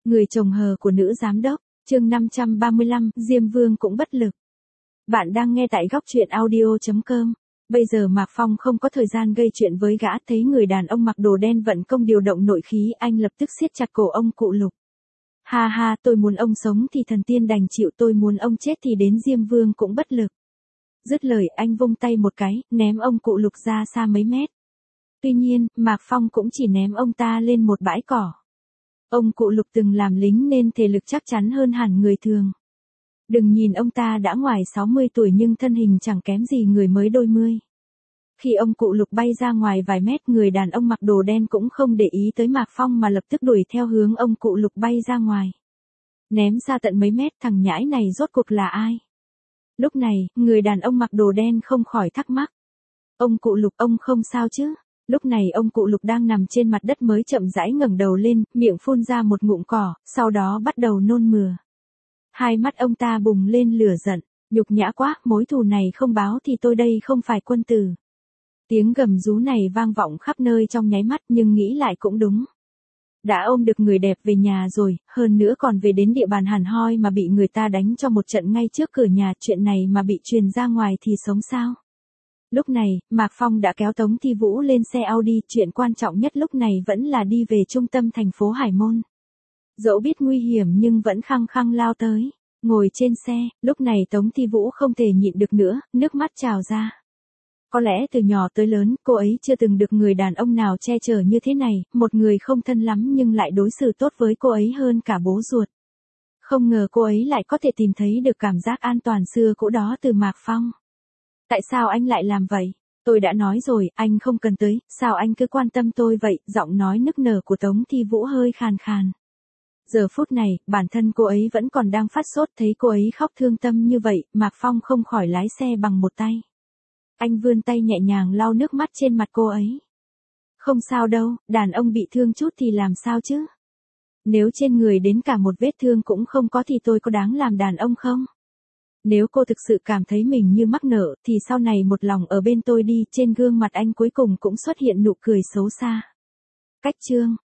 Người chồng hờ của nữ giám đốc, chương 535, Diêm Vương cũng bất lực. Bạn đang nghe tại góc truyện audio.com. Bây giờ Mạc Phong không có thời gian gây chuyện với gã, thấy người đàn ông mặc đồ đen vận công điều động nội khí, anh lập tức siết chặt cổ ông cụ Lục. Ha ha, tôi muốn ông sống thì thần tiên đành chịu, tôi muốn ông chết thì đến Diêm Vương cũng bất lực. Dứt lời anh vung tay một cái, ném ông cụ Lục ra xa mấy mét. Tuy nhiên, Mạc Phong cũng chỉ ném ông ta lên một bãi cỏ. Ông cụ Lục từng làm lính nên thể lực chắc chắn hơn hẳn người thường. Đừng nhìn ông ta đã ngoài 60 tuổi nhưng thân hình chẳng kém gì người mới đôi mươi. Khi ông cụ Lục bay ra ngoài vài mét, người đàn ông mặc đồ đen cũng không để ý tới Mạc Phong mà lập tức đuổi theo hướng ông cụ Lục bay ra ngoài. Ném ra tận mấy mét, thằng nhãi này rốt cuộc là ai? Lúc này, người đàn ông mặc đồ đen không khỏi thắc mắc. Ông cụ Lục, ông không sao chứ? Lúc này ông cụ Lục đang nằm trên mặt đất mới chậm rãi ngẩng đầu lên, miệng phun ra một ngụm cỏ, sau đó bắt đầu nôn mửa. Hai mắt ông ta bùng lên lửa giận, nhục nhã quá, mối thù này không báo thì tôi đây không phải quân tử. Tiếng gầm rú này vang vọng khắp nơi trong nháy mắt, nhưng nghĩ lại cũng đúng. Đã ôm được người đẹp về nhà rồi, hơn nữa còn về đến địa bàn hẳn hoi mà bị người ta đánh cho một trận ngay trước cửa nhà, chuyện này mà bị truyền ra ngoài thì sống sao? Lúc này, Mạc Phong đã kéo Tống Thi Vũ lên xe Audi, chuyện quan trọng nhất lúc này vẫn là đi về trung tâm thành phố Hải Môn. Dẫu biết nguy hiểm nhưng vẫn khăng khăng lao tới. Ngồi trên xe, lúc này Tống Thi Vũ không thể nhịn được nữa, nước mắt trào ra. Có lẽ từ nhỏ tới lớn, cô ấy chưa từng được người đàn ông nào che chở như thế này, một người không thân lắm nhưng lại đối xử tốt với cô ấy hơn cả bố ruột. Không ngờ cô ấy lại có thể tìm thấy được cảm giác an toàn xưa cũ đó từ Mạc Phong. Tại sao anh lại làm vậy? Tôi đã nói rồi, anh không cần tới, sao anh cứ quan tâm tôi vậy? Giọng nói nức nở của Tống Thi Vũ hơi khàn khàn. Giờ phút này, bản thân cô ấy vẫn còn đang phát sốt, thấy cô ấy khóc thương tâm như vậy, Mạc Phong không khỏi lái xe bằng một tay. Anh vươn tay nhẹ nhàng lau nước mắt trên mặt cô ấy. Không sao đâu, đàn ông bị thương chút thì làm sao chứ? Nếu trên người đến cả một vết thương cũng không có thì tôi có đáng làm đàn ông không? Nếu cô thực sự cảm thấy mình như mắc nợ thì sau này một lòng ở bên tôi đi. Trên gương mặt anh cuối cùng cũng xuất hiện nụ cười xấu xa. Cách chương